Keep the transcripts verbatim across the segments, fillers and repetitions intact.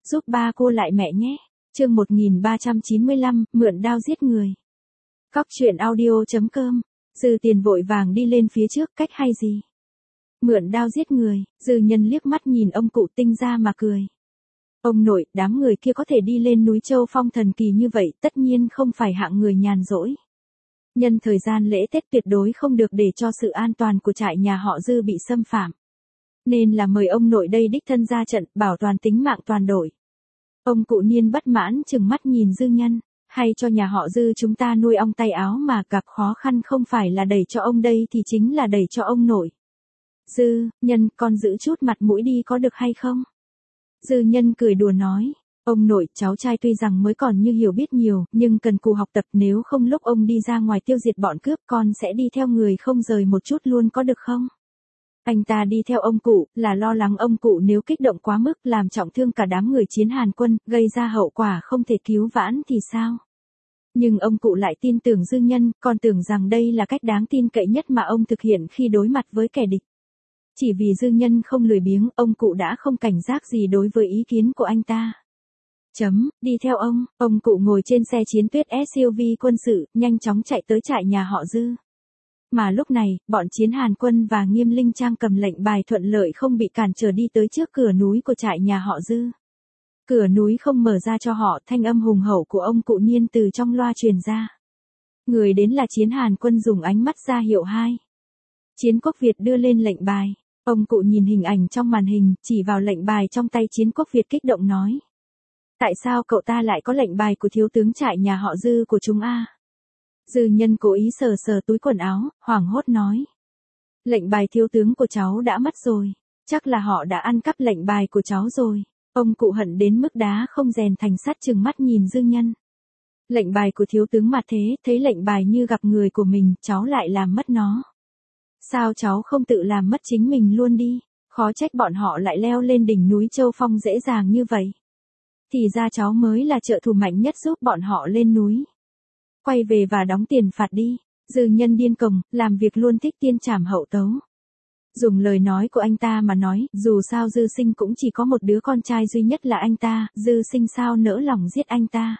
giúp ba cô lại mẹ nhé. Chương một nghìn ba trăm chín mươi lăm, mượn đao giết người. Cóc truyện audio chấm com. Dư Tiền vội vàng đi lên phía trước, cách hay gì? Mượn đao giết người. Dư Nhân liếc mắt nhìn ông cụ Tinh ra mà cười. Ông nội, đám người kia có thể đi lên núi Châu Phong thần kỳ như vậy, tất nhiên không phải hạng người nhàn rỗi. Nhân thời gian lễ Tết tuyệt đối không được để cho sự an toàn của trại nhà họ Dư bị xâm phạm. Nên là mời ông nội đây đích thân ra trận, bảo toàn tính mạng toàn đội. Ông cụ Niên bất mãn chừng mắt nhìn Dư Nhân, hay cho nhà họ Dư chúng ta nuôi ong tay áo mà gặp khó khăn không phải là đẩy cho ông đây thì chính là đẩy cho ông nội. Dư, Nhân, con giữ chút mặt mũi đi có được hay không? Dư Nhân cười đùa nói, ông nội, cháu trai tuy rằng mới còn như hiểu biết nhiều, nhưng cần cù học tập, nếu không lúc ông đi ra ngoài tiêu diệt bọn cướp con sẽ đi theo người không rời một chút luôn có được không? Anh ta đi theo ông cụ, là lo lắng ông cụ nếu kích động quá mức làm trọng thương cả đám người chiến Hàn quân, gây ra hậu quả không thể cứu vãn thì sao? Nhưng ông cụ lại tin tưởng Dư Nhân, còn tưởng rằng đây là cách đáng tin cậy nhất mà ông thực hiện khi đối mặt với kẻ địch. Chỉ vì Dư Nhân không lười biếng, ông cụ đã không cảnh giác gì đối với ý kiến của anh ta. Chấm, đi theo ông, ông cụ ngồi trên xe chiến tuyết ét u vê quân sự, nhanh chóng chạy tới trại nhà họ Dư. Mà lúc này, bọn chiến Hàn quân và Nghiêm Linh Trang cầm lệnh bài thuận lợi không bị cản trở đi tới trước cửa núi của trại nhà họ Dư. Cửa núi không mở ra cho họ, thanh âm hùng hậu của ông cụ Niên từ trong loa truyền ra. Người đến là chiến Hàn quân dùng ánh mắt ra hiệu hai. Chiến Quốc Việt đưa lên lệnh bài. Ông cụ nhìn hình ảnh trong màn hình, chỉ vào lệnh bài trong tay Chiến Quốc Việt kích động nói. Tại sao cậu ta lại có lệnh bài của thiếu tướng trại nhà họ Dư của chúng a? Dư Nhân cố ý sờ sờ túi quần áo, hoảng hốt nói. Lệnh bài thiếu tướng của cháu đã mất rồi, chắc là họ đã ăn cắp lệnh bài của cháu rồi. Ông cụ hận đến mức đá không rèn thành sắt chừng mắt nhìn Dư Nhân. Lệnh bài của thiếu tướng mà thế, thấy lệnh bài như gặp người của mình, cháu lại làm mất nó. Sao cháu không tự làm mất chính mình luôn đi, khó trách bọn họ lại leo lên đỉnh núi Châu Phong dễ dàng như vậy. Thì ra cháu mới là trợ thủ mạnh nhất giúp bọn họ lên núi. Quay về và đóng tiền phạt đi. Dư Nhân điên cuồng, làm việc luôn thích tiên trảm hậu tấu. Dùng lời nói của anh ta mà nói, dù sao Dư Sinh cũng chỉ có một đứa con trai duy nhất là anh ta, Dư Sinh sao nỡ lòng giết anh ta.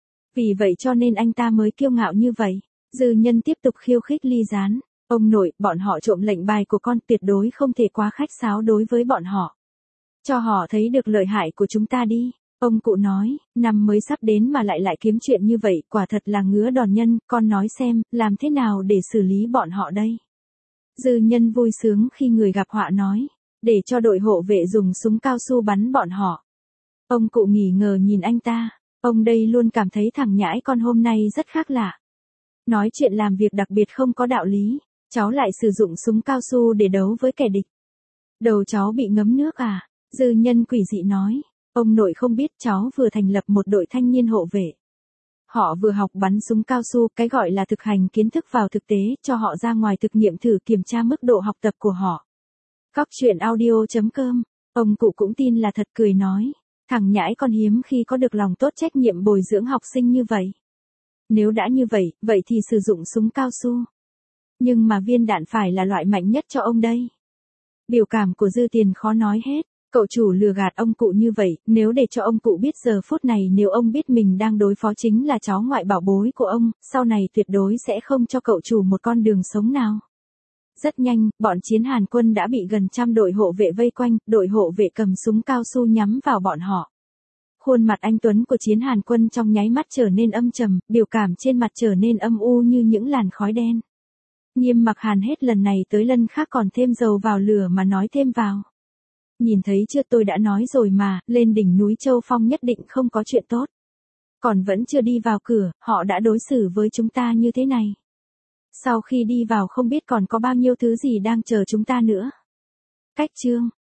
Vì vậy cho nên anh ta mới kiêu ngạo như vậy. Dư Nhân tiếp tục khiêu khích Ly Gián. Ông nội, bọn họ trộm lệnh bài của con, tuyệt đối không thể quá khách sáo đối với bọn họ. Cho họ thấy được lợi hại của chúng ta đi. Ông cụ nói, năm mới sắp đến mà lại lại kiếm chuyện như vậy, quả thật là ngứa đòn nhân, con nói xem, làm thế nào để xử lý bọn họ đây? Dư Nhân vui sướng khi người gặp họa nói, để cho đội hộ vệ dùng súng cao su bắn bọn họ. Ông cụ nghỉ ngờ nhìn anh ta, ông đây luôn cảm thấy thằng nhãi con hôm nay rất khác lạ. Nói chuyện làm việc đặc biệt không có đạo lý, cháu lại sử dụng súng cao su để đấu với kẻ địch. Đầu cháu bị ngấm nước à? Dư Nhân quỷ dị nói. Ông nội không biết cháu vừa thành lập một đội thanh niên hộ vệ. Họ vừa học bắn súng cao su, cái gọi là thực hành kiến thức vào thực tế, cho họ ra ngoài thực nghiệm thử kiểm tra mức độ học tập của họ. Cóc truyện audio chấm com. Ông cụ cũng tin là thật cười nói. Thằng nhãi con hiếm khi có được lòng tốt trách nhiệm bồi dưỡng học sinh như vậy. Nếu đã như vậy, vậy thì sử dụng súng cao su. Nhưng mà viên đạn phải là loại mạnh nhất cho ông đây. Biểu cảm của Dư Tiền khó nói hết. Cậu chủ lừa gạt ông cụ như vậy, nếu để cho ông cụ biết giờ phút này nếu ông biết mình đang đối phó chính là cháu ngoại bảo bối của ông, sau này tuyệt đối sẽ không cho cậu chủ một con đường sống nào. Rất nhanh, bọn chiến Hàn quân đã bị gần trăm đội hộ vệ vây quanh, đội hộ vệ cầm súng cao su nhắm vào bọn họ. Khuôn mặt anh Tuấn của chiến Hàn quân trong nháy mắt trở nên âm trầm, biểu cảm trên mặt trở nên âm u như những làn khói đen. Nghiêm Mặc Hàn hết lần này tới lần khác còn thêm dầu vào lửa mà nói thêm vào. Nhìn thấy chưa, tôi đã nói rồi mà, lên đỉnh núi Châu Phong nhất định không có chuyện tốt. Còn vẫn chưa đi vào cửa, họ đã đối xử với chúng ta như thế này. Sau khi đi vào không biết còn có bao nhiêu thứ gì đang chờ chúng ta nữa. Cách chương.